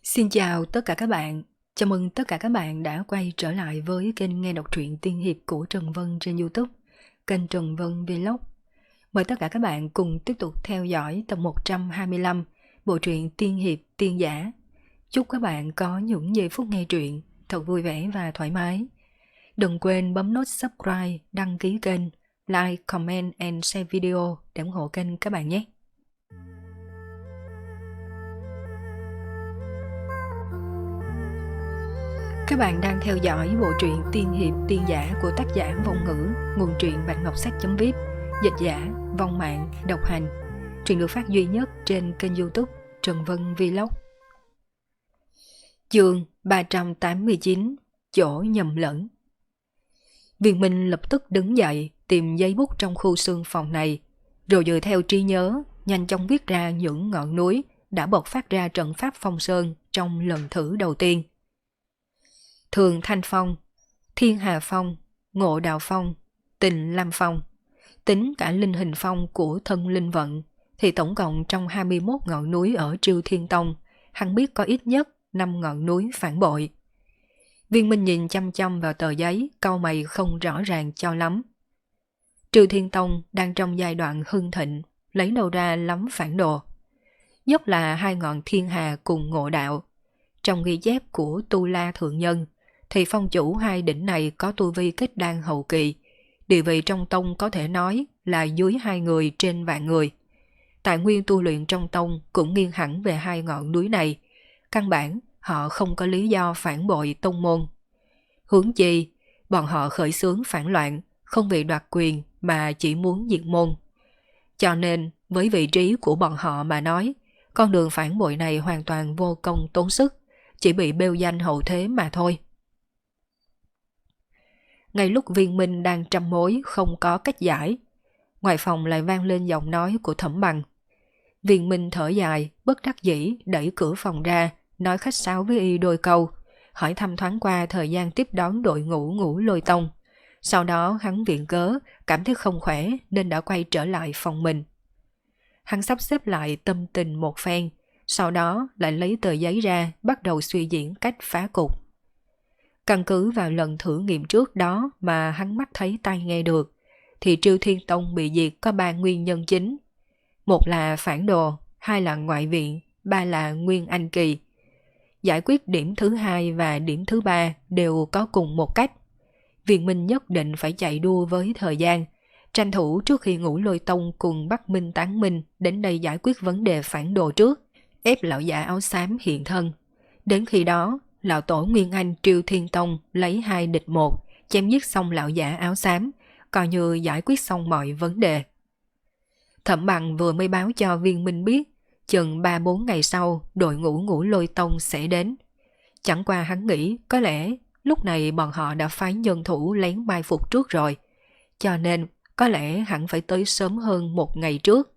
Xin chào tất cả các bạn. Chào mừng tất cả các bạn đã quay trở lại với kênh nghe đọc truyện tiên hiệp của Trần Vân trên YouTube, kênh Trần Vân Vlog. Mời tất cả các bạn cùng tiếp tục theo dõi tập 125 bộ truyện tiên hiệp tiên giả. Chúc các bạn có những giây phút nghe truyện thật vui vẻ và thoải mái. Đừng quên bấm nút subscribe, đăng ký kênh, like, comment and share video để ủng hộ kênh các bạn nhé. Các bạn đang theo dõi bộ truyện tiên hiệp tiên giả của tác giả Vong Ngữ, nguồn truyện Bạch Ngọc Sách.vip, dịch giả Vong Mạng, độc hành. Truyện được phát duy nhất trên kênh YouTube Trần Vân Vlog. Chương 389, chỗ nhầm lẫn. Viên Minh lập tức đứng dậy tìm giấy bút trong khu xương phòng này, rồi dựa theo trí nhớ nhanh chóng viết ra những ngọn núi đã bộc phát ra trận pháp phong sơn trong lần thử đầu tiên. Thường Thanh Phong, Thiên Hà Phong, Ngộ Đạo Phong, Tình Lam Phong. Tính cả linh hình phong của thân linh vận thì tổng cộng trong 21 ngọn núi ở Triêu Thiên Tông, hắn biết có ít nhất 5 ngọn núi phản bội. Viên Minh nhìn chăm chăm vào tờ giấy, cau mày không rõ ràng cho lắm. Triêu Thiên Tông đang trong giai đoạn hưng thịnh, lấy đâu ra lắm phản đồ. Nhất là hai ngọn Thiên Hà cùng Ngộ Đạo. Trong ghi chép của Tu La Thượng Nhân thì phong chủ hai đỉnh này có tu vi kết đan hậu kỳ, địa vị trong tông có thể nói là dưới 2 người trên vạn người. Tài nguyên tu luyện trong tông cũng nghiêng hẳn về hai ngọn núi này, căn bản họ không có lý do phản bội tông môn. Huống chi, bọn họ khởi xướng phản loạn, không vì đoạt quyền mà chỉ muốn diệt môn. Cho nên, với vị trí của bọn họ mà nói, con đường phản bội này hoàn toàn vô công tốn sức, chỉ bị bêu danh hậu thế mà thôi. Ngay lúc Viên Minh đang trăm mối không có cách giải, ngoài phòng lại vang lên giọng nói của Thẩm Bằng. Viên Minh thở dài, bất đắc dĩ đẩy cửa phòng ra, nói khách sáo với y đôi câu, hỏi thăm thoáng qua thời gian tiếp đón đội ngũ Ngũ Lôi Tông. Sau đó hắn viện cớ, cảm thấy không khỏe nên đã quay trở lại phòng mình. Hắn sắp xếp lại tâm tình một phen, sau đó lại lấy tờ giấy ra bắt đầu suy diễn cách phá cục. Căn cứ vào lần thử nghiệm trước đó mà hắn mắt thấy tai nghe được, thì Triêu Thiên Tông bị diệt có 3 nguyên nhân chính. Một là phản đồ, hai là ngoại viện, ba là Nguyên Anh Kỳ. Giải quyết điểm thứ hai và điểm thứ ba đều có cùng một cách. Viên Minh nhất định phải chạy đua với thời gian, tranh thủ trước khi Ngũ Lôi Tông cùng Bắc Minh Tán Minh đến đây giải quyết vấn đề phản đồ trước, ép lão giả áo xám hiện thân. Đến khi đó, lão tổ Nguyên Anh Triêu Thiên Tông lấy 2 địch 1, chém giết xong lão giả áo xám, coi như giải quyết xong mọi vấn đề. Thẩm Bằng vừa mới báo cho Viên Minh biết, chừng 3-4 ngày sau đội ngũ Ngũ Lôi Tông sẽ đến. Chẳng qua hắn nghĩ có lẽ lúc này bọn họ đã phái nhân thủ lén mai phục trước rồi, cho nên có lẽ hẳn phải tới sớm hơn 1 ngày trước.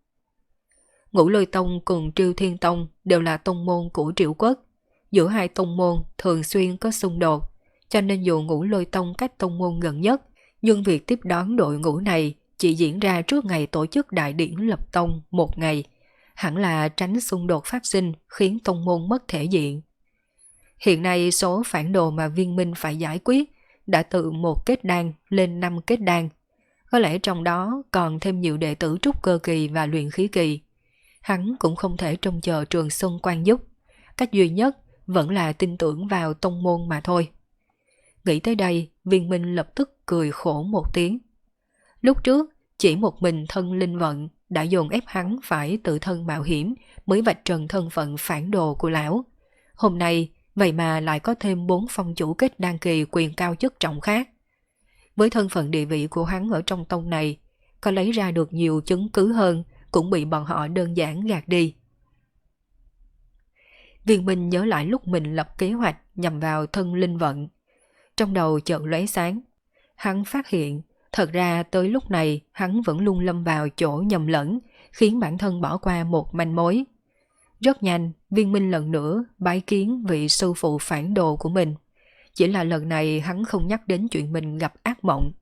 Ngũ Lôi Tông cùng Triêu Thiên Tông đều là tông môn của Triệu Quốc. Giữa hai tông môn thường xuyên có xung đột, cho nên dù Ngũ Lôi Tông cách tông môn gần nhất, nhưng việc tiếp đón đội ngũ này chỉ diễn ra trước ngày tổ chức đại điển lập tông 1 ngày, hẳn là tránh xung đột phát sinh khiến tông môn mất thể diện. Hiện nay số phản đồ mà Viên Minh phải giải quyết đã từ 1 kết đan lên 5 kết đan, có lẽ trong đó còn thêm nhiều đệ tử trúc cơ kỳ và luyện khí kỳ. Hắn cũng không thể trông chờ Trường Xuân quan giúp, cách duy nhất vẫn là tin tưởng vào tông môn mà thôi. Nghĩ tới đây, Viên Minh lập tức cười khổ một tiếng. Lúc trước, chỉ một mình thân linh vận đã dồn ép hắn phải tự thân mạo hiểm mới vạch trần thân phận phản đồ của lão. Hôm nay, vậy mà lại có thêm 4 phong chủ kết đan kỳ quyền cao chức trọng khác. Với thân phận địa vị của hắn ở trong tông này, có lấy ra được nhiều chứng cứ hơn cũng bị bọn họ đơn giản gạt đi. Viên Minh nhớ lại lúc mình lập kế hoạch nhằm vào thân linh vận. Trong đầu chợt lóe sáng. Hắn phát hiện, thật ra tới lúc này hắn vẫn luôn lâm vào chỗ nhầm lẫn, khiến bản thân bỏ qua một manh mối. Rất nhanh, Viên Minh lần nữa bái kiến vị sư phụ phản đồ của mình. Chỉ là lần này hắn không nhắc đến chuyện mình gặp ác mộng.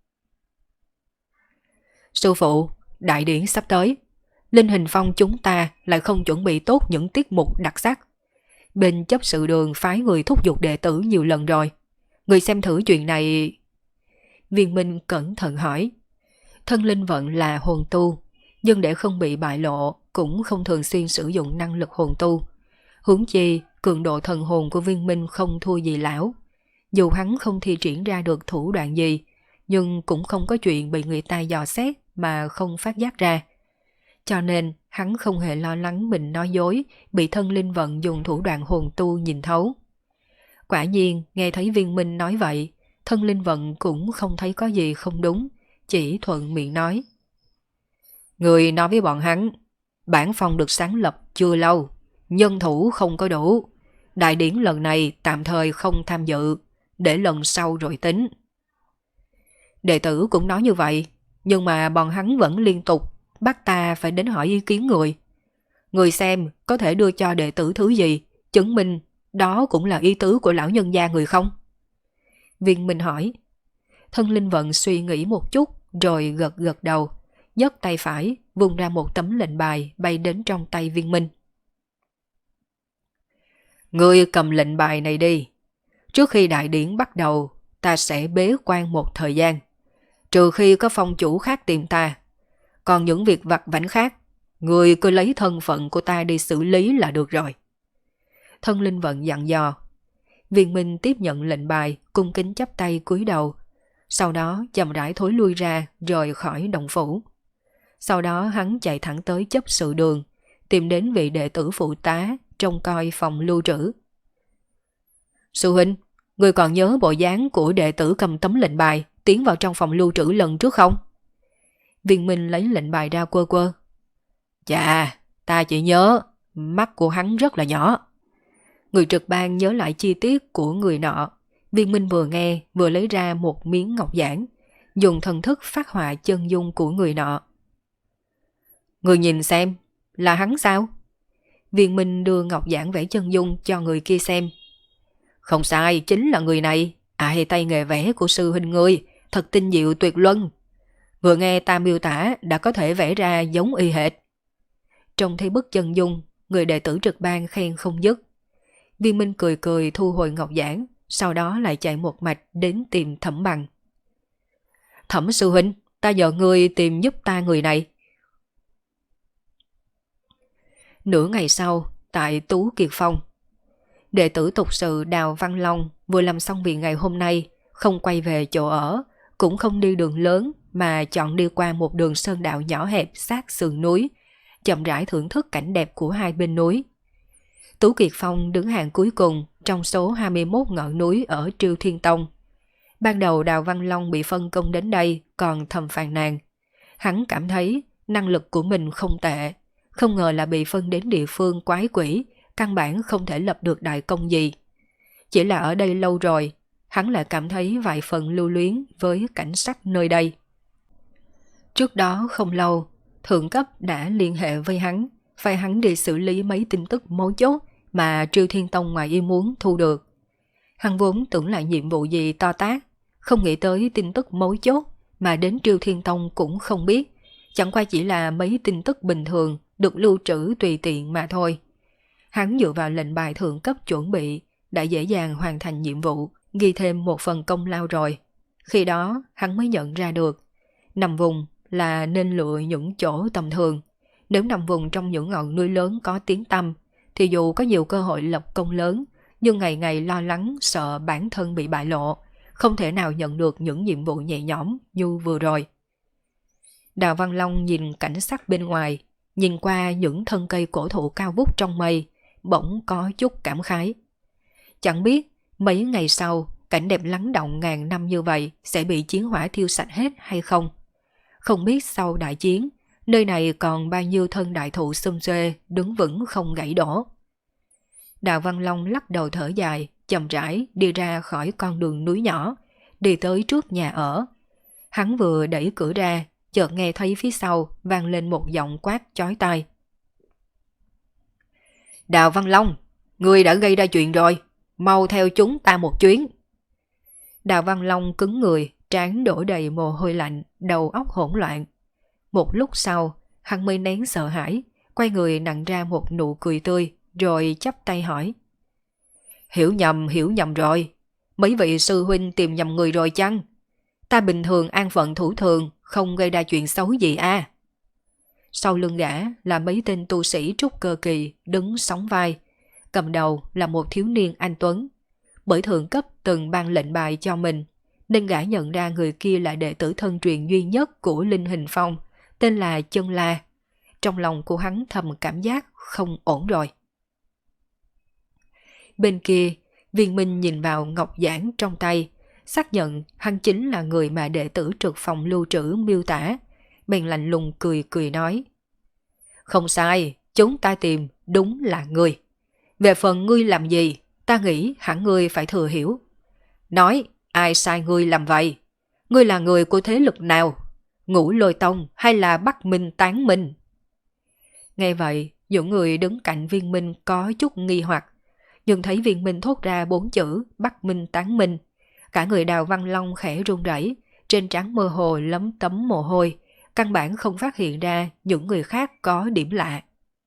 Sư phụ, đại điển sắp tới. Linh hình phong chúng ta lại không chuẩn bị tốt những tiết mục đặc sắc. Bên chấp sự đường phái người thúc giục đệ tử nhiều lần rồi. Người xem thử chuyện này. Viên Minh cẩn thận hỏi. Thân linh vận là hồn tu, nhưng để không bị bại lộ cũng không thường xuyên sử dụng năng lực hồn tu. Huống chi, cường độ thần hồn của Viên Minh không thua gì lão. Dù hắn không thi triển ra được thủ đoạn gì, nhưng cũng không có chuyện bị người ta dò xét mà không phát giác ra. Cho nên, hắn không hề lo lắng mình nói dối, bị thân linh vận dùng thủ đoạn hồn tu nhìn thấu. Quả nhiên, nghe thấy Viên Minh nói vậy, thân linh vận cũng không thấy có gì không đúng, chỉ thuận miệng nói. Người nói với bọn hắn, bản phong được sáng lập chưa lâu, nhân thủ không có đủ. Đại điển lần này tạm thời không tham dự, để lần sau rồi tính. Đệ tử cũng nói như vậy, nhưng mà bọn hắn vẫn liên tục bắt ta phải đến hỏi ý kiến người. Người xem có thể đưa cho đệ tử thứ gì, chứng minh đó cũng là ý tứ của lão nhân gia người không? Viên Minh hỏi. Thân linh vận suy nghĩ một chút rồi gật gật đầu, nhấc tay phải vung ra một tấm lệnh bài bay đến trong tay Viên Minh. Ngươi cầm lệnh bài này đi. Trước khi đại điển bắt đầu, ta sẽ bế quan một thời gian. Trừ khi có phong chủ khác tìm ta. Còn những việc vặt vãnh khác, ngươi cứ lấy thân phận của ta đi xử lý là được rồi. Thân linh vận dặn dò. Viên Minh tiếp nhận lệnh bài, cung kính chắp tay cúi đầu. Sau đó chậm rãi thối lui ra, rời khỏi động phủ. Sau đó hắn chạy thẳng tới chấp sự đường, tìm đến vị đệ tử phụ tá trông coi phòng lưu trữ. Sư huynh, người còn nhớ bộ dáng của đệ tử cầm tấm lệnh bài tiến vào trong phòng lưu trữ lần trước không? Viên Minh lấy lệnh bài ra quơ quơ. Chà, ta chỉ nhớ, mắt của hắn rất là nhỏ. Người trực ban nhớ lại chi tiết của người nọ. Viên Minh vừa nghe vừa lấy ra một miếng ngọc giản, dùng thần thức phát họa chân dung của người nọ. Người nhìn xem, là hắn sao? Viên Minh đưa ngọc giản vẽ chân dung cho người kia xem. Không sai, chính là người này. Ai tay nghề vẽ của sư huynh ngươi, thật tinh diệu tuyệt luân. Vừa nghe ta miêu tả đã có thể vẽ ra giống y hệt. Trông thấy bức chân dung, người đệ tử trực ban khen không dứt. Viên Minh cười cười thu hồi ngọc giản, sau đó lại chạy một mạch đến tìm Thẩm Bằng. Thẩm sư huynh, ta nhờ ngươi tìm giúp ta người này. Nửa ngày sau, tại Tú Kiệt Phong, đệ tử tục sự Đào Văn Long vừa làm xong việc ngày hôm nay, không quay về chỗ ở, cũng không đi đường lớn mà chọn đi qua một đường sơn đạo nhỏ hẹp sát sườn núi, chậm rãi thưởng thức cảnh đẹp của hai bên núi. Tú Kiệt Phong đứng hàng cuối cùng trong số 21 ngọn núi ở Triêu Thiên Tông. Ban đầu Đào Văn Long bị phân công đến đây còn thầm phàn nàn. Hắn cảm thấy năng lực của mình không tệ, không ngờ là bị phân đến địa phương quái quỷ, căn bản không thể lập được đại công gì. Chỉ là ở đây lâu rồi, hắn lại cảm thấy vài phần lưu luyến với cảnh sắc nơi đây. Trước đó không lâu, thượng cấp đã liên hệ với hắn, phải hắn đi xử lý mấy tin tức mấu chốt mà Triêu Thiên Tông ngoài ý muốn thu được. Hắn vốn tưởng là nhiệm vụ gì to tát, không nghĩ tới tin tức mấu chốt mà đến Triêu Thiên Tông cũng không biết, chẳng qua chỉ là mấy tin tức bình thường được lưu trữ tùy tiện mà thôi. Hắn dựa vào lệnh bài thượng cấp chuẩn bị, đã dễ dàng hoàn thành nhiệm vụ, ghi thêm một phần công lao rồi. Khi đó hắn mới nhận ra được, nằm vùng là nên lựa những chỗ tầm thường. Nếu nằm vùng trong những ngọn núi lớn có tiếng tăm, thì dù có nhiều cơ hội lập công lớn, nhưng ngày ngày lo lắng sợ bản thân bị bại lộ, không thể nào nhận được những nhiệm vụ nhẹ nhõm như vừa rồi. Đào Văn Long nhìn cảnh sắc bên ngoài, nhìn qua những thân cây cổ thụ cao vút trong mây, bỗng có chút cảm khái. Chẳng biết mấy ngày sau, cảnh đẹp lắng động ngàn năm như vậy sẽ bị chiến hỏa thiêu sạch hết hay không? Không biết sau đại chiến, nơi này còn bao nhiêu thân đại thụ xum xuê đứng vững không gãy đổ. Đào Văn Long lắc đầu thở dài, chậm rãi đi ra khỏi con đường núi nhỏ, đi tới trước nhà ở. Hắn vừa đẩy cửa ra, chợt nghe thấy phía sau vang lên một giọng quát chói tai. Đào Văn Long, ngươi đã gây ra chuyện rồi, mau theo chúng ta một chuyến. Đào Văn Long cứng người, trán đổ đầy mồ hôi lạnh, đầu óc hỗn loạn. Một lúc sau, hắn mới nén sợ hãi, quay người nặn ra một nụ cười tươi, rồi chắp tay hỏi. Hiểu nhầm rồi. Mấy vị sư huynh tìm nhầm người rồi chăng? Ta bình thường an phận thủ thường, không gây ra chuyện xấu gì à? Sau lưng gã là mấy tên tu sĩ trúc cơ kỳ đứng sóng vai. Cầm đầu là một thiếu niên anh tuấn. Bởi thượng cấp từng ban lệnh bài cho mình, nên gã nhận ra người kia là đệ tử thân truyền duy nhất của Linh Hình Phong, tên là Chân La. Trong lòng của hắn thầm cảm giác không ổn rồi. Bên kia, Viên Minh nhìn vào ngọc giản trong tay, xác nhận hắn chính là người mà đệ tử trực phòng lưu trữ miêu tả, bèn lạnh lùng cười cười nói. Không sai, chúng ta tìm đúng là ngươi. Về phần ngươi làm gì, ta nghĩ hẳn ngươi phải thừa hiểu. Nói, ai sai ngươi làm vậy? Ngươi là người của thế lực nào? Ngũ Lôi Tông hay là Bắc Minh Tán Minh? Nghe vậy, những người đứng cạnh Viên Minh có chút nghi hoặc, nhưng thấy Viên Minh thốt ra 4 chữ Bắc Minh Tán Minh, cả người Đào Văn Long khẽ run rẩy, trên trán mơ hồ lấm tấm mồ hôi, căn bản không phát hiện ra những người khác có điểm lạ.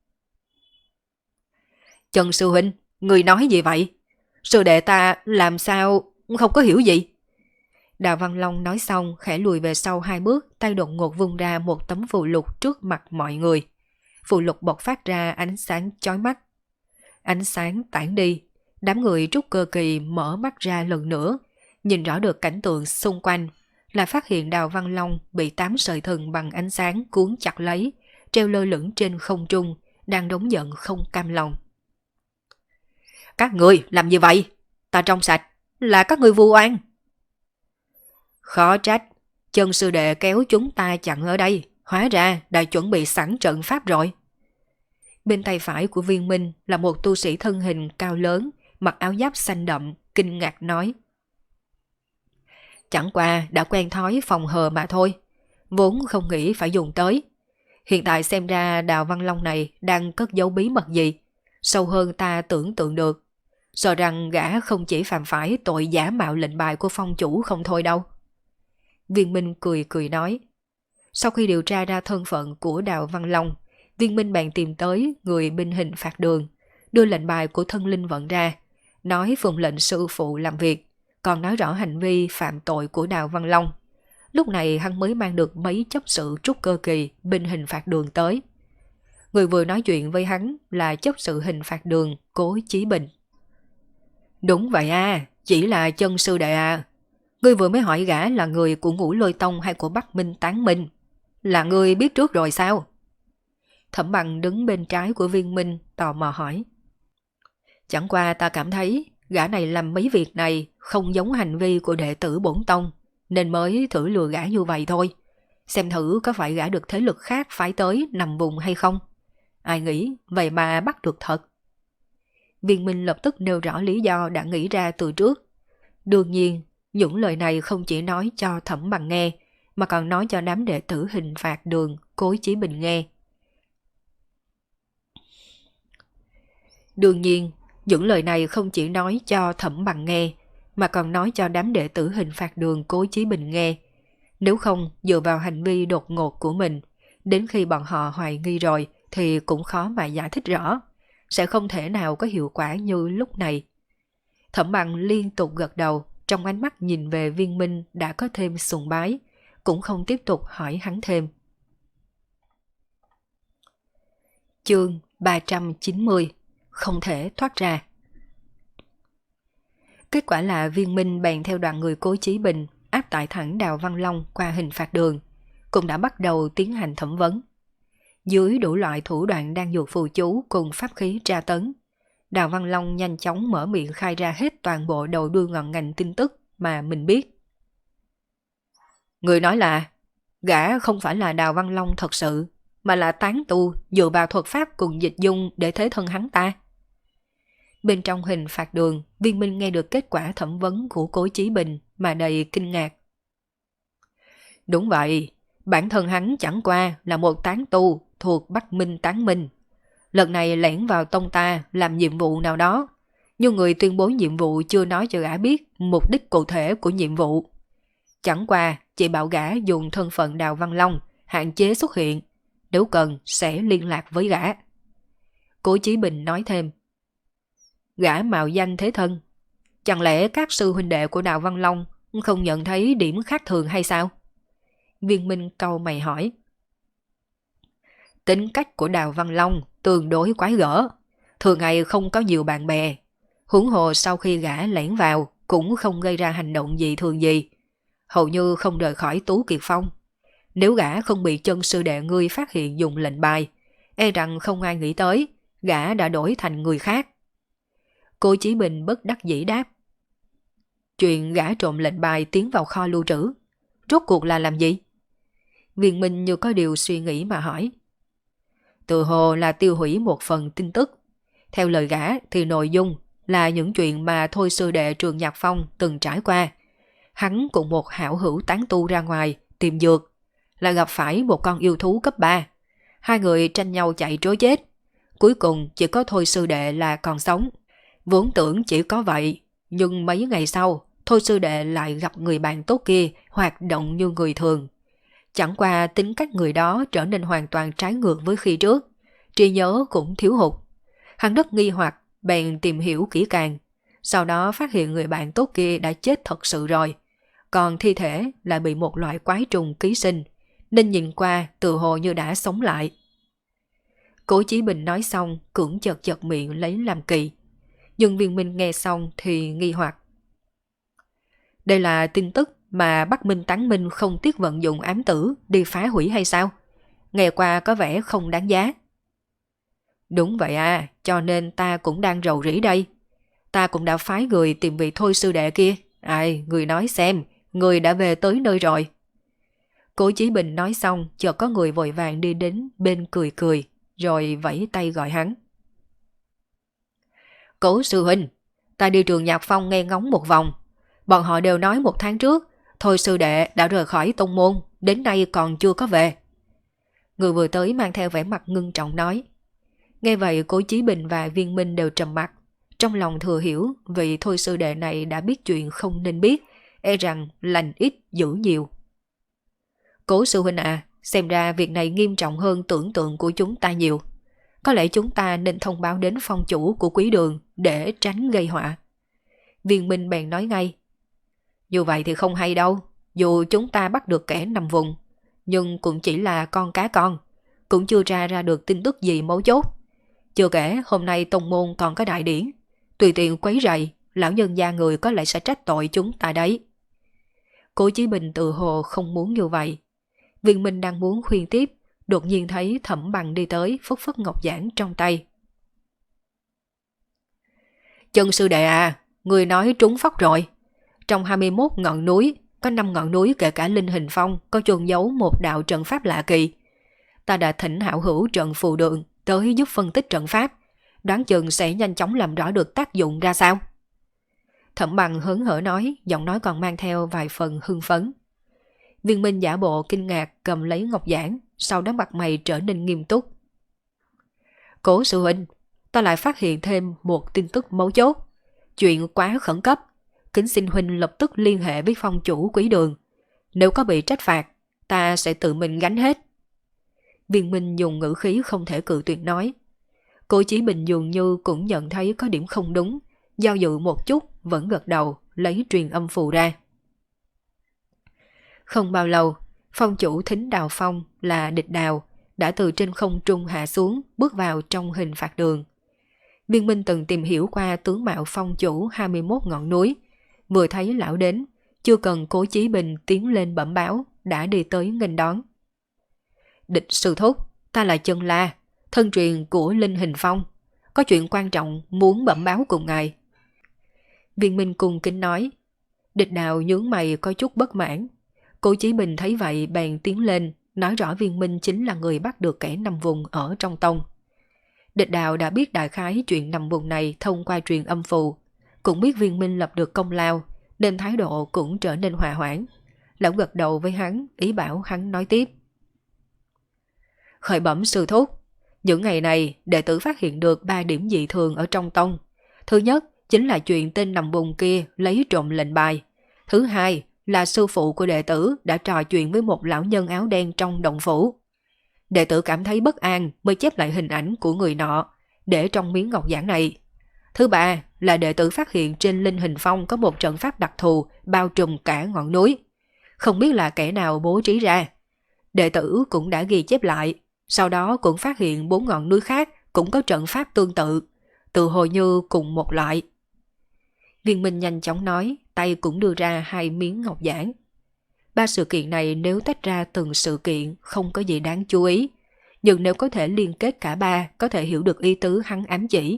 Trần sư huynh, người nói gì vậy? Sư đệ ta làm sao không có hiểu gì? Đào Văn Long nói xong khẽ lùi về sau 2 bước, tay đột ngột vung ra một tấm phù lục trước mặt mọi người. Phù lục bộc phát ra ánh sáng chói mắt. Ánh sáng tản đi, đám người trúc cơ kỳ mở mắt ra lần nữa, nhìn rõ được cảnh tượng xung quanh, là phát hiện Đào Văn Long bị 8 sợi thừng bằng ánh sáng cuốn chặt lấy, treo lơ lửng trên không trung, đang đống giận không cam lòng. Các người làm gì vậy? Ta trong sạch, là các người vu oan. Khó trách, Chân sư đệ kéo chúng ta chặn ở đây, hóa ra đã chuẩn bị sẵn trận pháp rồi. Bên tay phải của Viên Minh là một tu sĩ thân hình cao lớn, mặc áo giáp xanh đậm, kinh ngạc nói. Chẳng qua đã quen thói phòng hờ mà thôi, vốn không nghĩ phải dùng tới. Hiện tại xem ra Đào Văn Long này đang cất giấu bí mật gì, sâu hơn ta tưởng tượng được. Sợ rằng gã không chỉ phạm phải tội giả mạo lệnh bài của phong chủ không thôi đâu. Viên Minh cười cười nói. Sau khi điều tra ra thân phận của Đào Văn Long, Viên Minh bèn tìm tới người binh hình phạt đường, đưa lệnh bài của thân linh vận ra, nói phụng lệnh sư phụ làm việc, còn nói rõ hành vi phạm tội của Đào Văn Long. Lúc này hắn mới mang được mấy chấp sự trúc cơ kỳ binh hình phạt đường tới. Người vừa nói chuyện với hắn là chấp sự hình phạt đường Cố Chí Bình. Đúng vậy à, chỉ là Chân sư đệ à. Ngươi vừa mới hỏi gã là người của Ngũ Lôi Tông hay của Bắc Minh Tán Minh. Là ngươi biết trước rồi sao? Thẩm Bằng đứng bên trái của Viên Minh tò mò hỏi. Chẳng qua ta cảm thấy gã này làm mấy việc này không giống hành vi của đệ tử bổn tông, nên mới thử lừa gã như vậy thôi. Xem thử có phải gã được thế lực khác phái tới nằm vùng hay không. Ai nghĩ vậy mà bắt được thật. Viên Minh lập tức nêu rõ lý do đã nghĩ ra từ trước. Đương nhiên, những lời này không chỉ nói cho Thẩm Bằng nghe, mà còn nói cho đám đệ tử hình phạt đường Cố Chí Bình nghe. Đương nhiên, những lời này không chỉ nói cho Thẩm Bằng nghe, mà còn nói cho đám đệ tử hình phạt đường Cố Chí Bình nghe. Nếu không, dựa vào hành vi đột ngột của mình, đến khi bọn họ hoài nghi rồi thì cũng khó mà giải thích rõ, sẽ không thể nào có hiệu quả như lúc này. Thẩm Bằng liên tục gật đầu, trong ánh mắt nhìn về Viên Minh đã có thêm sùng bái, cũng không tiếp tục hỏi hắn thêm. Chương 390, không thể thoát ra. Kết quả là Viên Minh bèn theo đoàn người Cố Chí Bình áp tải thẳng Đào Văn Long qua hình phạt đường, cũng đã bắt đầu tiến hành thẩm vấn. Dưới đủ loại thủ đoạn đang dược phù chú cùng pháp khí tra tấn, Đào Văn Long nhanh chóng mở miệng khai ra hết toàn bộ đầu đuôi ngọn ngành tin tức mà mình biết. Người nói là gã không phải là Đào Văn Long thật sự, mà là tán tu dựa vào thuật pháp cùng dịch dung để thế thân hắn ta. Bên trong hình phạt đường, Viên Minh nghe được kết quả thẩm vấn của Cố Chí Bình mà đầy kinh ngạc. Đúng vậy, bản thân hắn chẳng qua là một tán tu thuộc Bắc Minh Tán Minh. Lần này lẻn vào tông ta làm nhiệm vụ nào đó, nhưng người tuyên bố nhiệm vụ chưa nói cho gã biết mục đích cụ thể của nhiệm vụ. Chẳng qua chỉ bảo gã dùng thân phận Đào Văn Long hạn chế xuất hiện, nếu cần sẽ liên lạc với gã. Cố Chí Bình nói thêm. gã mạo danh thế thân. Chẳng lẽ các sư huynh đệ của Đào Văn Long không nhận thấy điểm khác thường hay sao? Viên Minh cau mày hỏi. Tính cách của Đào Văn Long tương đối quái gở, thường ngày không có nhiều bạn bè. Huống hồ sau khi gã lẻn vào cũng không gây ra hành động gì thường gì. Hầu như không rời khỏi Tú Kiệt Phong. Nếu gã không bị chân sư đệ ngươi phát hiện dùng lệnh bài, e rằng không ai nghĩ tới, gã đã đổi thành người khác. Cô Chí Bình bất đắc dĩ đáp. Chuyện gã trộm lệnh bài tiến vào kho lưu trữ, rốt cuộc là làm gì? Viên Minh như có điều suy nghĩ mà hỏi. Tự hồ là tiêu hủy một phần tin tức. Theo lời gã thì nội dung là những chuyện mà thôi sư đệ Trường Nhạc Phong từng trải qua. Hắn cùng một hảo hữu tán tu ra ngoài tìm dược, là gặp phải một con yêu thú cấp 3. Hai người tranh nhau chạy trối chết. Cuối cùng chỉ có thôi sư đệ là còn sống. Vốn tưởng chỉ có vậy, nhưng mấy ngày sau, thôi sư đệ lại gặp người bạn tốt kia hoạt động như người thường. Chẳng qua tính cách người đó trở nên hoàn toàn trái ngược với khi trước. Trí nhớ cũng thiếu hụt. Hắn rất nghi hoặc, bèn tìm hiểu kỹ càng. Sau đó phát hiện người bạn tốt kia đã chết thật sự rồi. Còn thi thể lại bị một loại quái trùng ký sinh, nên nhìn qua tự hồ như đã sống lại. Cố Chí Bình nói xong cũng chật chật miệng lấy làm kỳ. Nhưng Viên Minh nghe xong thì nghi hoặc. Đây là tin tức mà Bắc Minh Tán Minh không tiếc vận dụng ám tử đi phá hủy hay sao? Nghe qua có vẻ không đáng giá. Đúng vậy à, cho nên ta cũng đang rầu rĩ đây. Ta cũng đã phái người tìm vị thôi sư đệ kia. Ai, người nói xem, người đã về tới nơi rồi. Cố Chí Bình nói xong, chợt có người vội vàng đi đến bên cười cười, rồi vẫy tay gọi hắn. Cố sư huynh, ta đi Trường Nhạc Phong nghe ngóng một vòng. Bọn họ đều nói 1 tháng trước, thôi sư đệ đã rời khỏi tông môn, đến nay còn chưa có về. Người vừa tới mang theo vẻ mặt ngưng trọng nói. Nghe vậy Cố Chí Bình và Viên Minh đều trầm mặt. Trong lòng thừa hiểu vị thôi sư đệ này đã biết chuyện không nên biết, e rằng lành ít dữ nhiều. Cố sư huynh à, xem ra việc này nghiêm trọng hơn tưởng tượng của chúng ta nhiều. Có lẽ chúng ta nên thông báo đến phong chủ của Quý Đường để tránh gây họa. Viên Minh bèn nói ngay. Dù vậy thì không hay đâu, dù chúng ta bắt được kẻ nằm vùng, nhưng cũng chỉ là con cá con, cũng chưa ra được tin tức gì mấu chốt. Chưa kể hôm nay tông môn còn có đại điển, tùy tiện quấy rầy, lão nhân gia người có lẽ sẽ trách tội chúng ta đấy. Cố Chí Bình tự hồ không muốn như vậy. Viên Minh đang muốn khuyên tiếp, đột nhiên thấy Thẩm Bằng đi tới phất phất ngọc giản trong tay. Chân sư đệ à, người nói trúng phóc rồi. Trong 21 ngọn núi, có 5 ngọn núi kể cả Linh Hình Phong có chôn giấu một đạo trận pháp lạ kỳ. Ta đã thỉnh hảo hữu trận phù đường tới giúp phân tích trận pháp, đoán chừng sẽ nhanh chóng làm rõ được tác dụng ra sao. Thẩm Bằng hớn hở nói, giọng nói còn mang theo vài phần hưng phấn. Viên Minh giả bộ kinh ngạc cầm lấy ngọc giản, sau đó mặt mày trở nên nghiêm túc. Cố sư huynh, ta lại phát hiện thêm một tin tức mấu chốt. Chuyện quá khẩn cấp, kính xin huynh lập tức liên hệ với phong chủ Quý Đường. Nếu có bị trách phạt, ta sẽ tự mình gánh hết. Viên Minh dùng ngữ khí không thể cự tuyệt nói. Cố Chí Bình dường như cũng nhận thấy có điểm không đúng, do dự một chút vẫn gật đầu lấy truyền âm phù ra. Không bao lâu, phong chủ Thính Đào Phong là Địch Đào đã từ trên không trung hạ xuống bước vào trong hình phạt đường. Viên Minh từng tìm hiểu qua tướng mạo phong chủ 21 ngọn núi, vừa thấy lão đến, chưa cần Cố Chí Bình tiến lên bẩm báo đã đi tới nghênh đón. Địch sư thúc, ta là Chân La, thân truyền của Linh Hình Phong, có chuyện quan trọng muốn bẩm báo cùng ngài. Viên Minh cung kính nói. Địch Đào nhướng mày có chút bất mãn. Cố Chí Bình thấy vậy bèn tiến lên, nói rõ Viên Minh chính là người bắt được kẻ nằm vùng ở trong tông. Địch Đào đã biết đại khái chuyện nằm vùng này thông qua truyền âm phù, cũng biết Viên Minh lập được công lao, nên thái độ cũng trở nên hòa hoãn. Lão gật đầu với hắn, ý bảo hắn nói tiếp. Khởi bẩm sư thúc, những ngày này đệ tử phát hiện được 3 điểm dị thường ở trong tông. Thứ nhất chính là chuyện tên nằm vùng kia lấy trộm lệnh bài. Thứ hai là sư phụ của đệ tử đã trò chuyện với một lão nhân áo đen trong động phủ. Đệ tử cảm thấy bất an mới chép lại hình ảnh của người nọ để trong miếng ngọc giản này. Thứ ba là đệ tử phát hiện trên Linh Hình Phong có một trận pháp đặc thù bao trùm cả ngọn núi. Không biết là kẻ nào bố trí ra. Đệ tử cũng đã ghi chép lại, sau đó cũng phát hiện 4 ngọn núi khác cũng có trận pháp tương tự, tự hồ như cùng một loại. Viên Minh nhanh chóng nói, tay cũng đưa ra 2 miếng ngọc giản. 3 sự kiện này nếu tách ra từng sự kiện không có gì đáng chú ý, nhưng nếu có thể liên kết cả ba có thể hiểu được ý tứ hắn ám chỉ.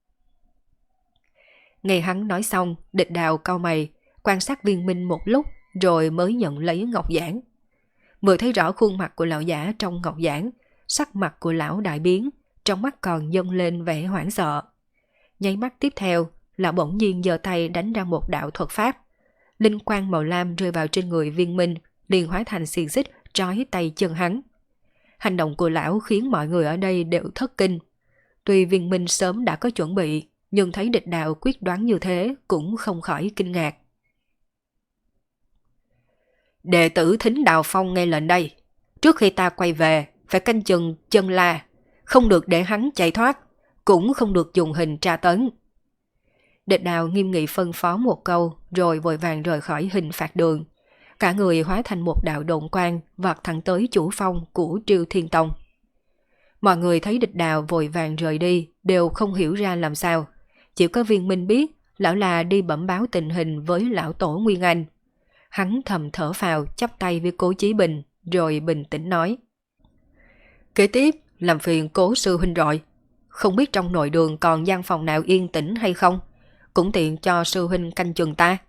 Nghe hắn nói xong, Địch Đào cau mày, quan sát Viên Minh một lúc rồi mới nhận lấy ngọc giản. Vừa thấy rõ khuôn mặt của lão giả trong ngọc giản, sắc mặt của lão đại biến, trong mắt còn dâng lên vẻ hoảng sợ. Nháy mắt tiếp theo, lão bỗng nhiên giơ tay đánh ra một đạo thuật pháp. Linh quang màu lam rơi vào trên người Viên Minh, liền hóa thành xiềng xích trói tay chân hắn. Hành động của lão khiến mọi người ở đây đều thất kinh. Tuy Viên Minh sớm đã có chuẩn bị, nhưng thấy Địch Đào quyết đoán như thế cũng không khỏi kinh ngạc. Đệ tử Thính Đào Phong nghe lệnh đây. Trước khi ta quay về, phải canh chừng Chân La, không được để hắn chạy thoát, cũng không được dùng hình tra tấn. Địch Đào nghiêm nghị phân phó một câu, rồi vội vàng rời khỏi hình phạt đường. Cả người hóa thành một đạo độn quang vọt thẳng tới chủ phong của Triêu Thiên Tông. Mọi người thấy Địch Đào vội vàng rời đi, đều không hiểu ra làm sao. Chỉ có Viên Minh biết, lão là đi bẩm báo tình hình với lão tổ Nguyên Anh. Hắn thầm thở phào, chắp tay với Cố Chí Bình, rồi bình tĩnh nói. Kế tiếp, làm phiền Cố sư huynh rồi. Không biết trong nội đường còn gian phòng nào yên tĩnh hay không? Cũng tiện cho sư huynh canh chừng ta.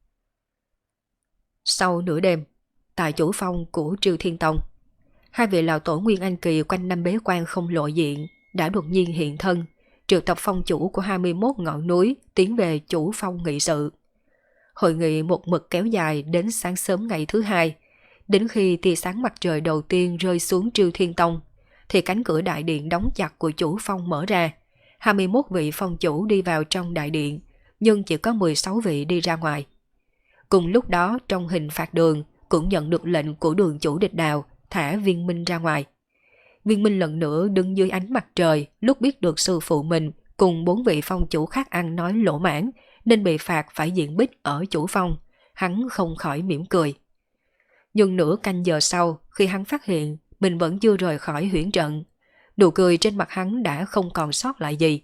Sau nửa đêm, tại chủ phong của Triêu Thiên Tông, hai vị lão tổ Nguyên Anh Kỳ quanh năm bế quan không lộ diện đã đột nhiên hiện thân, triệu tập phong chủ của 21 ngọn núi tiến về chủ phong nghị sự. Hội nghị một mực kéo dài đến sáng sớm ngày thứ hai, đến khi tia sáng mặt trời đầu tiên rơi xuống Triêu Thiên Tông, thì cánh cửa đại điện đóng chặt của chủ phong mở ra. 21 vị phong chủ đi vào trong đại điện, nhưng chỉ có 16 vị đi ra ngoài. Cùng lúc đó trong hình phạt đường cũng nhận được lệnh của đường chủ Địch Đào thả Viên Minh ra ngoài. Viên Minh lần nữa đứng dưới ánh mặt trời, lúc biết được sư phụ mình cùng 4 vị phong chủ khác ăn nói lỗ mãn nên bị phạt phải diện bích ở chủ phong, hắn không khỏi mỉm cười. Nhưng nửa canh giờ sau, khi hắn phát hiện mình vẫn chưa rời khỏi huyễn trận, nụ cười trên mặt hắn đã không còn sót lại gì.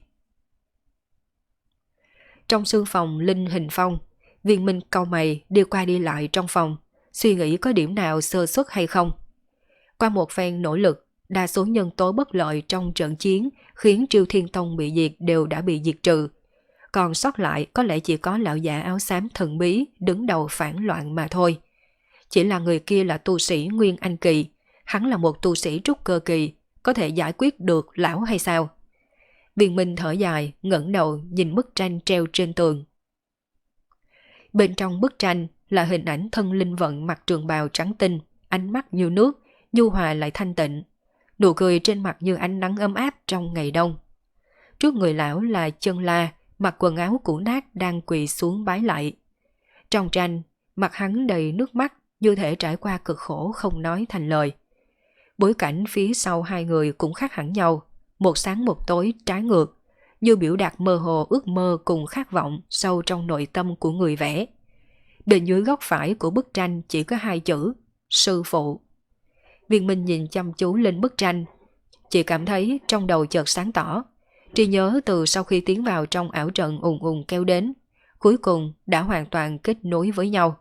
Trong sương phòng Linh Hình Phong, Viên Minh cau mày đi qua đi lại trong phòng, suy nghĩ có điểm nào sơ suất hay không. Qua một phen nỗ lực, đa số nhân tố bất lợi trong trận chiến khiến Triêu Thiên Tông bị diệt đều đã bị diệt trừ. Còn sót lại có lẽ chỉ có lão giả áo xám thần bí đứng đầu phản loạn mà thôi. Chỉ là người kia là tu sĩ Nguyên Anh Kỳ, hắn là một tu sĩ trúc cơ kỳ, có thể giải quyết được lão hay sao? Viên Minh thở dài, ngẩng đầu nhìn bức tranh treo trên tường. Bên trong bức tranh là hình ảnh thân linh vận mặc trường bào trắng tinh, ánh mắt như nước, nhu hòa lại thanh tịnh, nụ cười trên mặt như ánh nắng ấm áp trong ngày đông. Trước người lão là Chân La, mặc quần áo cũ nát đang quỳ xuống bái lại. Trong tranh, mặt hắn đầy nước mắt, như thể trải qua cực khổ không nói thành lời. Bối cảnh phía sau hai người cũng khác hẳn nhau, một sáng một tối trái ngược, như biểu đạt mơ hồ ước mơ cùng khát vọng sâu trong nội tâm của người vẽ. Bên dưới góc phải của bức tranh chỉ có 2 chữ, sư phụ. Viên Minh nhìn chăm chú lên bức tranh, chỉ cảm thấy trong đầu chợt sáng tỏ. Trí nhớ từ sau khi tiến vào trong ảo trận ùn ùn kéo đến, cuối cùng đã hoàn toàn kết nối với nhau.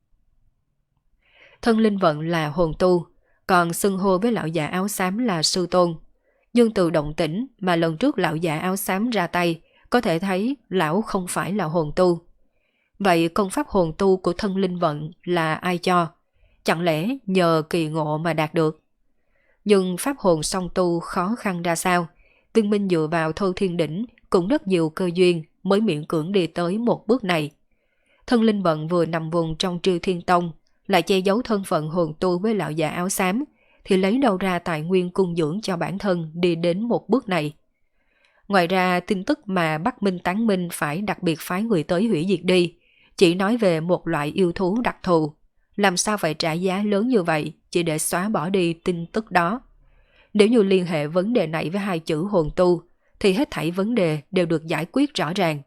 Thân linh vận là hồn tu, còn xưng hô với lão già áo xám là sư tôn. Nhưng từ động tĩnh mà lần trước lão già áo xám ra tay, có thể thấy lão không phải là hồn tu. Vậy công pháp hồn tu của thân linh vận là ai cho? Chẳng lẽ nhờ kỳ ngộ mà đạt được? Nhưng pháp hồn song tu khó khăn ra sao? Viên Minh dựa vào Thâu Thiên Đỉnh cũng rất nhiều cơ duyên mới miễn cưỡng đi tới một bước này. Thân linh vận vừa nằm vùng trong Triêu Thiên Tông, lại che giấu thân phận hồn tu với lão già áo xám, thì lấy đâu ra tài nguyên cung dưỡng cho bản thân đi đến một bước này. Ngoài ra tin tức mà Bắc Minh Tán Minh phải đặc biệt phái người tới hủy diệt đi, chỉ nói về một loại yêu thú đặc thù. Làm sao phải trả giá lớn như vậy chỉ để xóa bỏ đi tin tức đó? Nếu như liên hệ vấn đề này với 2 chữ hồn tu, thì hết thảy vấn đề đều được giải quyết rõ ràng.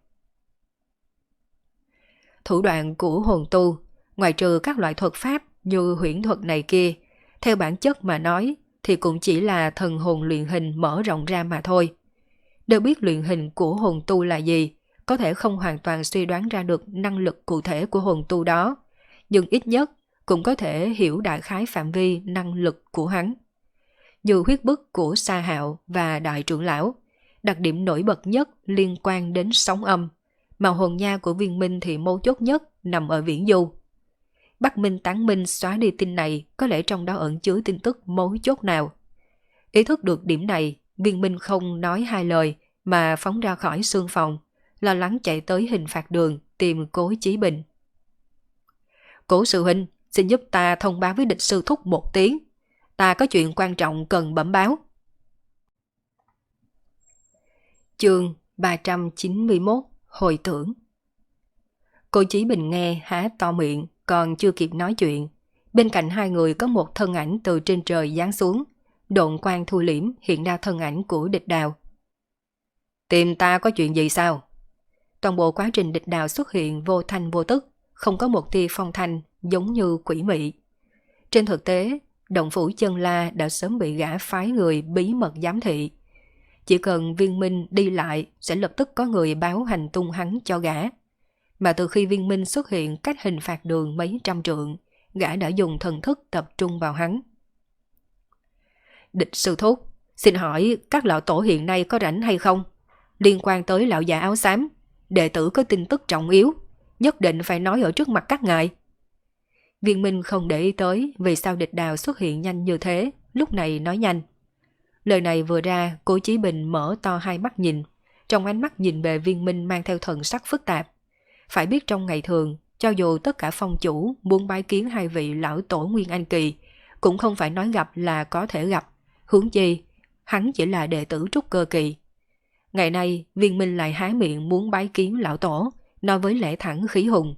Thủ đoạn của hồn tu, ngoài trừ các loại thuật pháp như huyễn thuật này kia, theo bản chất mà nói thì cũng chỉ là thần hồn luyện hình mở rộng ra mà thôi. Đều biết luyện hình của hồn tu là gì, có thể không hoàn toàn suy đoán ra được năng lực cụ thể của hồn tu đó, nhưng ít nhất cũng có thể hiểu đại khái phạm vi năng lực của hắn. Như huyết bức của Sa Hạo và Đại trưởng lão, đặc điểm nổi bật nhất liên quan đến sóng âm, mà hồn nha của Viên Minh thì mấu chốt nhất nằm ở viễn du. Bắc Minh tán minh xóa đi tin này, có lẽ trong đó ẩn chứa tin tức mấu chốt nào. Ý thức được điểm này, Viên Minh không nói hai lời mà phóng ra khỏi xương phòng, lo lắng chạy tới hình phạt đường tìm Cố Chí Bình. Cố sư huynh, xin giúp ta thông báo với địch sư thúc một tiếng. Ta có chuyện quan trọng cần bẩm báo. Chương 391 Hồi tưởng. Cố Chí Bình nghe há to miệng, còn chưa kịp nói chuyện. Bên cạnh hai người có một thân ảnh từ trên trời giáng xuống, độn quang thu liễm hiện ra thân ảnh của Địch Đào. Tìm ta có chuyện gì sao? Toàn bộ quá trình Địch Đào xuất hiện vô thanh vô tức, không có một tia phong thanh, giống như quỷ mị. Trên thực tế, động phủ Chân La đã sớm bị gã phái người bí mật giám thị. Chỉ cần Viên Minh đi lại sẽ lập tức có người báo hành tung hắn cho gã. Mà từ khi Viên Minh xuất hiện cách hình phạt đường mấy trăm trượng, gã đã dùng thần thức tập trung vào hắn. Địch sư thúc, xin hỏi các lão tổ hiện nay có rảnh hay không? Liên quan tới lão già áo xám, đệ tử có tin tức trọng yếu, nhất định phải nói ở trước mặt các ngài. Viên Minh không để ý tới vì sao Địch Đào xuất hiện nhanh như thế, lúc này nói nhanh. Lời này vừa ra, Cố Chí Bình mở to hai mắt nhìn, trong ánh mắt nhìn về Viên Minh mang theo thần sắc phức tạp. Phải biết trong ngày thường, cho dù tất cả phong chủ muốn bái kiến hai vị lão tổ Nguyên Anh Kỳ, cũng không phải nói gặp là có thể gặp, huống chi, hắn chỉ là đệ tử trúc cơ kỳ. Ngày nay, Viên Minh lại há miệng muốn bái kiến lão tổ, nói với lẽ thẳng khí hùng.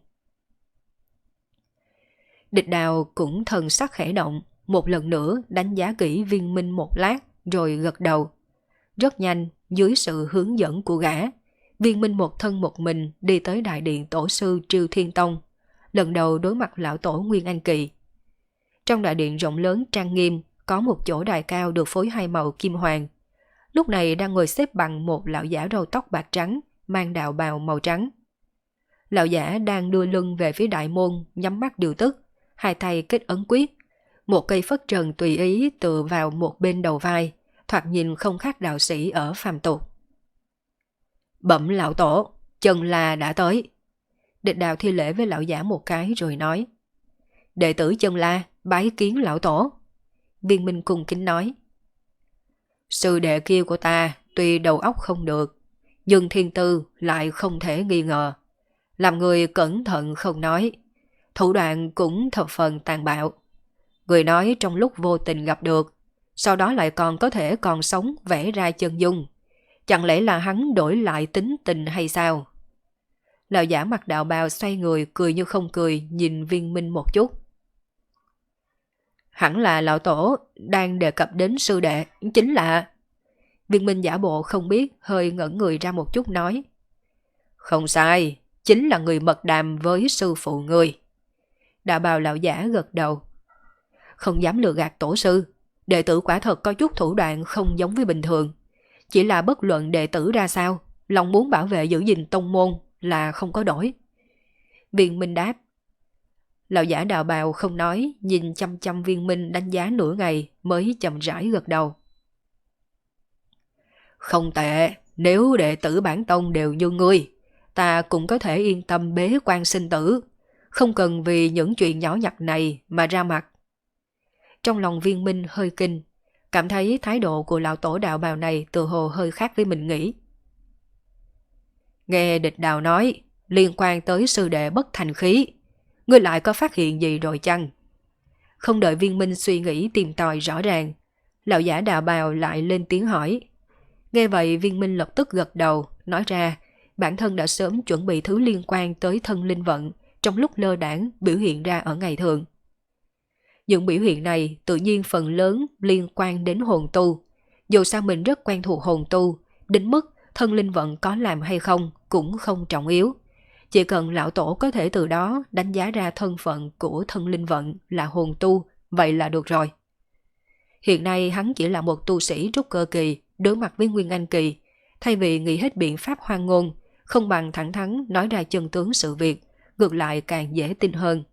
Địch Đào cũng thần sắc khẽ động, một lần nữa đánh giá kỹ Viên Minh một lát, rồi gật đầu. Rất nhanh, dưới sự hướng dẫn của gã, Viên Minh một thân một mình đi tới đại điện tổ sư Triêu Thiên Tông, lần đầu đối mặt lão tổ Nguyên Anh Kỳ. Trong đại điện rộng lớn trang nghiêm, có một chỗ đài cao được phối hai màu kim hoàng. Lúc này đang ngồi xếp bằng một lão giả râu tóc bạc trắng, mang đạo bào màu trắng. Lão giả đang đưa lưng về phía đại môn, nhắm mắt điều tức, hai tay kết ấn quyết. Một cây phất trần tùy ý tựa vào một bên đầu vai, thoạt nhìn không khác đạo sĩ ở phàm tục. Bẩm lão tổ, Chân La đã tới. Địch Đào thi lễ với lão giả một cái rồi nói. Đệ tử Chân La bái kiến lão tổ. Viên Minh cung kính nói. Sư đệ kia của ta tuy đầu óc không được, nhưng thiên tư lại không thể nghi ngờ. Làm người cẩn thận không nói, thủ đoạn cũng thập phần tàn bạo. Người nói trong lúc vô tình gặp được, sau đó lại còn có thể còn sống vẽ ra chân dung. Chẳng lẽ là hắn đổi lại tính tình hay sao? Lão giả mặc đạo bào xoay người cười như không cười nhìn Viên Minh một chút. Hẳn là lão tổ đang đề cập đến sư đệ, chính là... Viên Minh giả bộ không biết, hơi ngẩn người ra một chút nói. Không sai, chính là người mật đàm với sư phụ người. Đạo bào lão giả gật đầu. Không dám lừa gạt tổ sư, đệ tử quả thật có chút thủ đoạn không giống với bình thường. Chỉ là bất luận đệ tử ra sao, lòng muốn bảo vệ giữ gìn tông môn là không có đổi. Viên Minh đáp. Lão giả đạo bào không nói, nhìn chăm chăm Viên Minh đánh giá nửa ngày mới chậm rãi gật đầu. Không tệ, nếu đệ tử bản tông đều như ngươi, ta cũng có thể yên tâm bế quan sinh tử, không cần vì những chuyện nhỏ nhặt này mà ra mặt. Trong lòng Viên Minh hơi kinh, cảm thấy thái độ của lão tổ đạo bào này tự hồ hơi khác với mình nghĩ. Nghe Địch Đào nói, liên quan tới sư đệ bất thành khí, ngươi lại có phát hiện gì rồi chăng? Không đợi Viên Minh suy nghĩ tìm tòi rõ ràng, lão giả đạo bào lại lên tiếng hỏi. Nghe vậy Viên Minh lập tức gật đầu, nói ra bản thân đã sớm chuẩn bị thứ liên quan tới thân linh vận trong lúc lơ đãng biểu hiện ra ở ngày thường. Những biểu hiện này tự nhiên phần lớn liên quan đến hồn tu. Dù sao mình rất quen thuộc hồn tu, đến mức thân linh vận có làm hay không cũng không trọng yếu. Chỉ cần lão tổ có thể từ đó đánh giá ra thân phận của thân linh vận là hồn tu, vậy là được rồi. Hiện nay hắn chỉ là một tu sĩ trúc cơ kỳ đối mặt với Nguyên Anh kỳ, thay vì nghĩ hết biện pháp hoang ngôn, không bằng thẳng thắn nói ra chân tướng sự việc, ngược lại càng dễ tin hơn.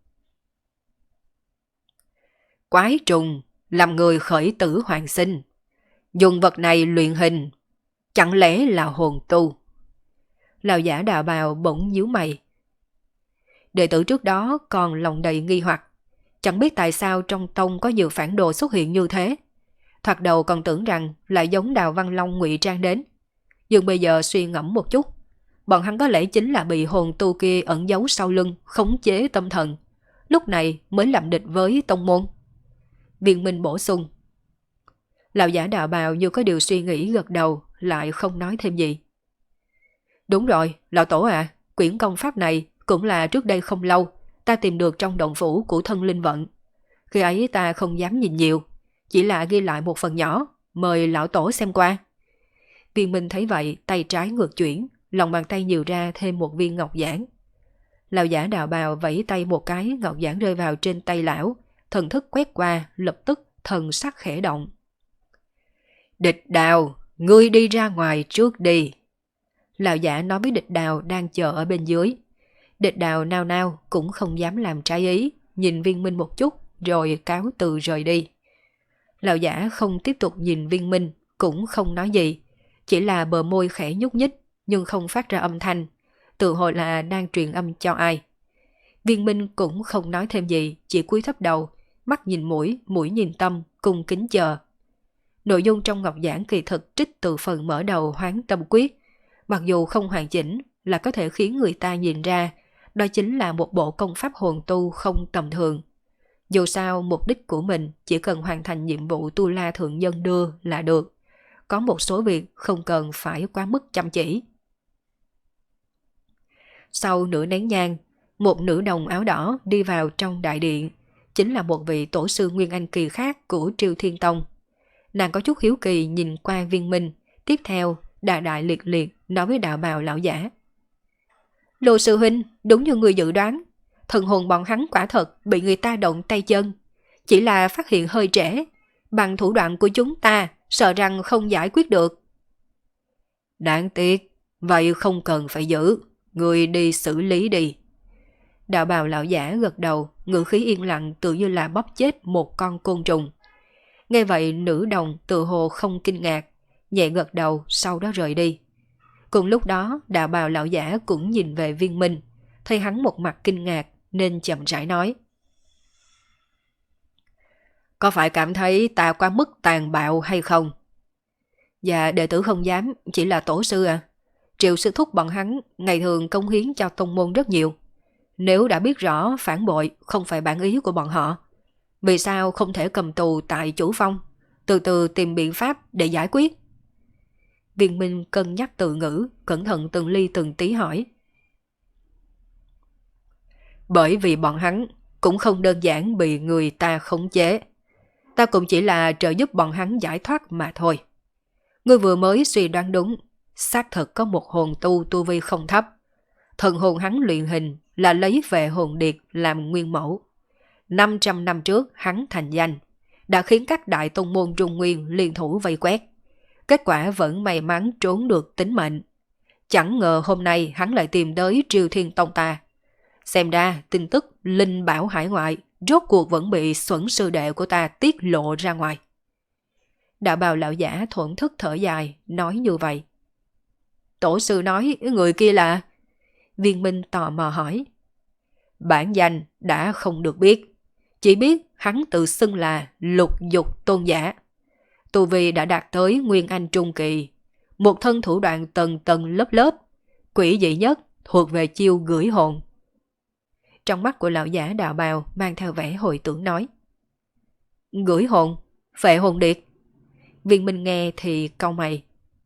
Quái trùng, làm người khởi tử hoàn sinh. Dùng vật này luyện hình, chẳng lẽ là hồn tu? Lão giả đạo bào bỗng nhíu mày. Đệ tử trước đó còn lòng đầy nghi hoặc, chẳng biết tại sao trong tông có nhiều phản đồ xuất hiện như thế. Thoạt đầu còn tưởng rằng lại giống Đào Văn Long ngụy trang đến. Nhưng bây giờ suy ngẫm một chút, bọn hắn có lẽ chính là bị hồn tu kia ẩn giấu sau lưng, khống chế tâm thần. Lúc này mới làm địch với tông môn. Viên Minh bổ sung. Lão giả đạo bào như có điều suy nghĩ gật đầu, lại không nói thêm gì. Đúng rồi, lão tổ à, quyển công pháp này cũng là trước đây không lâu ta tìm được trong động phủ của thân linh vận. Khi ấy ta không dám nhìn nhiều, chỉ là ghi lại một phần nhỏ, mời lão tổ xem qua. Viên Minh thấy vậy, tay trái ngược chuyển, lòng bàn tay nhiều ra thêm một viên ngọc giản. Lão giả đạo bào vẫy tay một cái, ngọc giản rơi vào trên tay lão, thần thức quét qua, lập tức thần sắc khẽ động. Địch Đào, ngươi đi ra ngoài trước đi. Lão giả nói với Địch Đào đang chờ ở bên dưới. Địch Đào nao nao cũng không dám làm trái ý, nhìn Viên Minh một chút rồi cáo từ rời đi. Lão giả không tiếp tục nhìn Viên Minh, cũng không nói gì, chỉ là bờ môi khẽ nhúc nhích nhưng không phát ra âm thanh, tự hồ là đang truyền âm cho ai. Viên Minh cũng không nói thêm gì, chỉ cúi thấp đầu, mắt nhìn mũi, mũi nhìn tâm, cung kính chờ. Nội dung trong ngọc giảng kỳ thực trích từ phần mở đầu Hoán Tâm Quyết, mặc dù không hoàn chỉnh là có thể khiến người ta nhìn ra đó chính là một bộ công pháp hồn tu không tầm thường. Dù sao mục đích của mình chỉ cần hoàn thành nhiệm vụ Tu La Thượng Nhân đưa là được, có một số việc không cần phải quá mức chăm chỉ. Sau nửa nén nhang, một nữ đồng áo đỏ đi vào trong đại điện, chính là một vị tổ sư Nguyên Anh kỳ khác của Triều Thiên Tông. Nàng có chút hiếu kỳ nhìn qua Viên Minh, tiếp theo đại đại liệt liệt nói với đạo bào lão giả. Lô sư huynh, đúng như người dự đoán, thần hồn bọn hắn quả thật bị người ta động tay chân, chỉ là phát hiện hơi trễ, bằng thủ đoạn của chúng ta sợ rằng không giải quyết được. Đáng tiếc, vậy không cần phải giữ, người đi xử lý đi. Đạo bào lão giả gật đầu, ngữ khí yên lặng tự như là bóp chết một con côn trùng. Nghe vậy nữ đồng tự hồ không kinh ngạc, nhẹ gật đầu sau đó rời đi. Cùng lúc đó đạo bào lão giả cũng nhìn về Viên Minh, thấy hắn một mặt kinh ngạc nên chậm rãi nói. Có phải cảm thấy ta quá mức tàn bạo hay không? Dạ đệ tử không dám, chỉ là tổ sư à. Triệu sư thúc bọn hắn ngày thường công hiến cho tông môn rất nhiều. Nếu đã biết rõ phản bội không phải bản ý của bọn họ, vì sao không thể cầm tù tại chủ phong, từ từ tìm biện pháp để giải quyết? Viên Minh cân nhắc tự ngữ, cẩn thận từng ly từng tí hỏi. Bởi vì bọn hắn cũng không đơn giản bị người ta khống chế. Ta cũng chỉ là trợ giúp bọn hắn giải thoát mà thôi. Ngươi vừa mới suy đoán đúng, xác thực có một hồn tu vi không thấp. Thần hồn hắn luyện hình là lấy về hồn điệt làm nguyên mẫu. 500 năm trước hắn thành danh, đã khiến các đại tông môn Trung Nguyên liên thủ vây quét. Kết quả vẫn may mắn trốn được tính mệnh. Chẳng ngờ hôm nay hắn lại tìm tới Triều Thiên Tông ta. Xem ra tin tức linh bảo hải ngoại rốt cuộc vẫn bị xuẩn sư đệ của ta tiết lộ ra ngoài. Đạo bào lão giả thổn thức thở dài, nói như vậy. Tổ sư nói người kia là... Viên Minh tò mò hỏi. Bản danh đã không được biết, chỉ biết hắn tự xưng là Lục Dục Tôn giả. Tu vi đã đạt tới Nguyên Anh Trung Kỳ, một thân thủ đoạn tầng tầng lớp lớp, quỷ dị nhất thuộc về chiêu gửi hồn. Trong mắt của lão giả đạo bào mang theo vẻ hồi tưởng nói. Gửi hồn, phệ hồn điệt. Viên Minh nghe thì cau mày.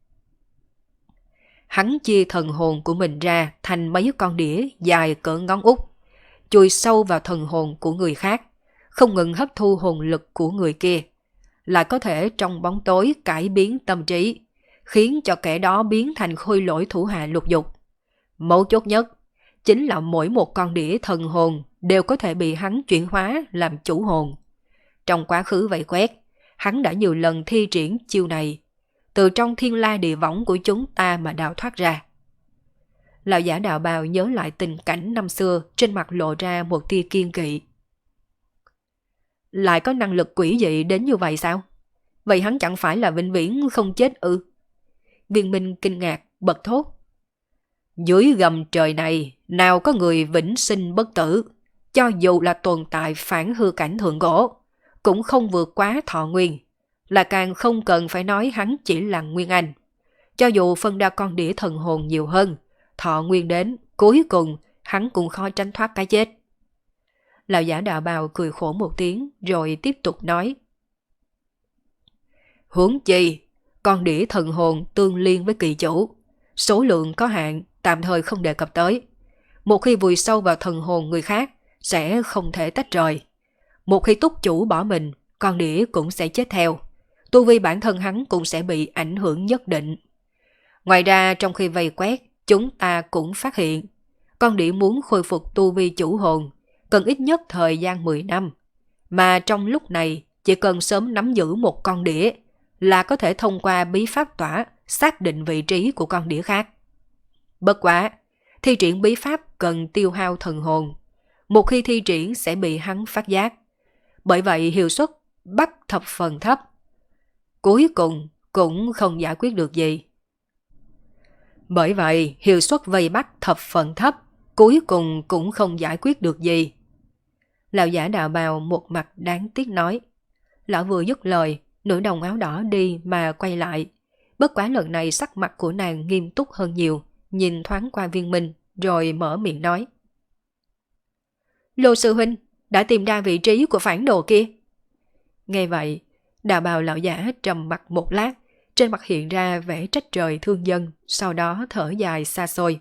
Hắn chia thần hồn của mình ra thành mấy con đĩa dài cỡ ngón út, chui sâu vào thần hồn của người khác, không ngừng hấp thu hồn lực của người kia, lại có thể trong bóng tối cải biến tâm trí, khiến cho kẻ đó biến thành khôi lỗi thủ hạ lục dục. Mấu chốt nhất chính là mỗi một con đĩa thần hồn đều có thể bị hắn chuyển hóa làm chủ hồn. Trong quá khứ vây quét, hắn đã nhiều lần thi triển chiêu này, từ trong thiên la địa võng của chúng ta mà đào thoát ra. Lão giả đạo bào nhớ lại tình cảnh năm xưa, trên mặt lộ ra một tia kiên kỵ. Lại có năng lực quỷ dị đến như vậy sao? Vậy hắn chẳng phải là vĩnh viễn không chết ư? Viên Minh kinh ngạc, bật thốt. Dưới gầm trời này, nào có người vĩnh sinh bất tử, cho dù là tồn tại phản hư cảnh thượng cổ, cũng không vượt quá thọ nguyên, là càng không cần phải nói hắn chỉ là Nguyên Anh. Cho dù phân ra con đĩa thần hồn nhiều hơn, thọ nguyên đến, cuối cùng hắn cũng khó tránh thoát cái chết. Lão giả đạo bào cười khổ một tiếng rồi tiếp tục nói. Huống chi, con đĩa thần hồn tương liên với kỳ chủ, số lượng có hạn, tạm thời không đề cập tới. Một khi vùi sâu vào thần hồn người khác, sẽ không thể tách rời. Một khi túc chủ bỏ mình, con đĩa cũng sẽ chết theo. Tu vi bản thân hắn cũng sẽ bị ảnh hưởng nhất định. Ngoài ra, trong khi vây quét, chúng ta cũng phát hiện, con đĩa muốn khôi phục tu vi chủ hồn, cần ít nhất thời gian 10 năm. Mà trong lúc này, chỉ cần sớm nắm giữ một con đĩa, là có thể thông qua bí pháp tỏa xác định vị trí của con đĩa khác. Bất quá, thi triển bí pháp cần tiêu hao thần hồn. Một khi thi triển sẽ bị hắn phát giác. Bởi vậy hiệu suất bắt thập phần thấp. Cuối cùng cũng không giải quyết được gì. Bởi vậy hiệu suất vây bắt thập phần thấp, cuối cùng cũng không giải quyết được gì. Lão giả đạo bào một mặt đáng tiếc nói. Lão vừa dứt lời, nữ đồng áo đỏ đi mà quay lại. Bất quá lần này sắc mặt của nàng nghiêm túc hơn nhiều, nhìn thoáng qua Viên Minh, rồi mở miệng nói. Lô sư huynh, đã tìm ra vị trí của phản đồ kia. Nghe vậy, đạo bào lão giả trầm mặt một lát, trên mặt hiện ra vẻ trách trời thương dân, sau đó thở dài xa xôi.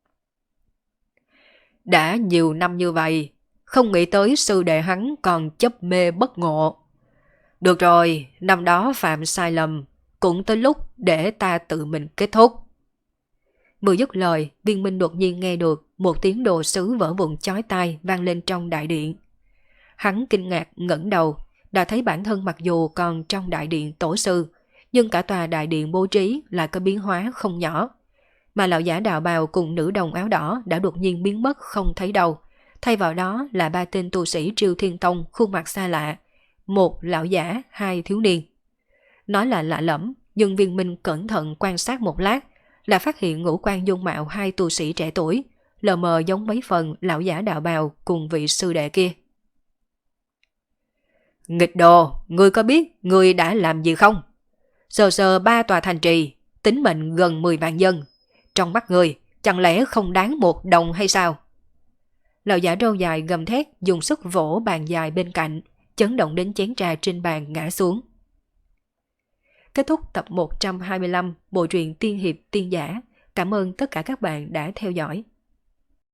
Đã nhiều năm như vậy, không nghĩ tới sư đệ hắn còn chấp mê bất ngộ. Được rồi, năm đó phạm sai lầm, cũng tới lúc để ta tự mình kết thúc. Vừa dứt lời, Viên Minh đột nhiên nghe được một tiếng đồ sứ vỡ vụn chói tai vang lên trong đại điện. Hắn kinh ngạc ngẩng đầu, đã thấy bản thân mặc dù còn trong đại điện tổ sư, nhưng cả tòa đại điện bố trí lại có biến hóa không nhỏ. Mà lão giả đạo bào cùng nữ đồng áo đỏ đã đột nhiên biến mất không thấy đâu. Thay vào đó là ba tên tu sĩ Triều Thiên Tông khuôn mặt xa lạ, một lão giả, hai thiếu niên. Nói là lạ lẫm, nhưng Viên Minh cẩn thận quan sát một lát, là phát hiện ngũ quan dung mạo hai tu sĩ trẻ tuổi, lờ mờ giống mấy phần lão giả đạo bào cùng vị sư đệ kia. Nghịch đồ, ngươi có biết ngươi đã làm gì không? Sờ sờ 3 tòa thành trì, tính mệnh gần 10 vạn dân. Trong mắt ngươi, chẳng lẽ không đáng 1 đồng hay sao? Lão giả râu dài gầm thét dùng sức vỗ bàn dài bên cạnh, chấn động đến chén trà trên bàn ngã xuống. Kết thúc tập 125 bộ truyện Tiên Hiệp Tiên Giả. Cảm ơn tất cả các bạn đã theo dõi.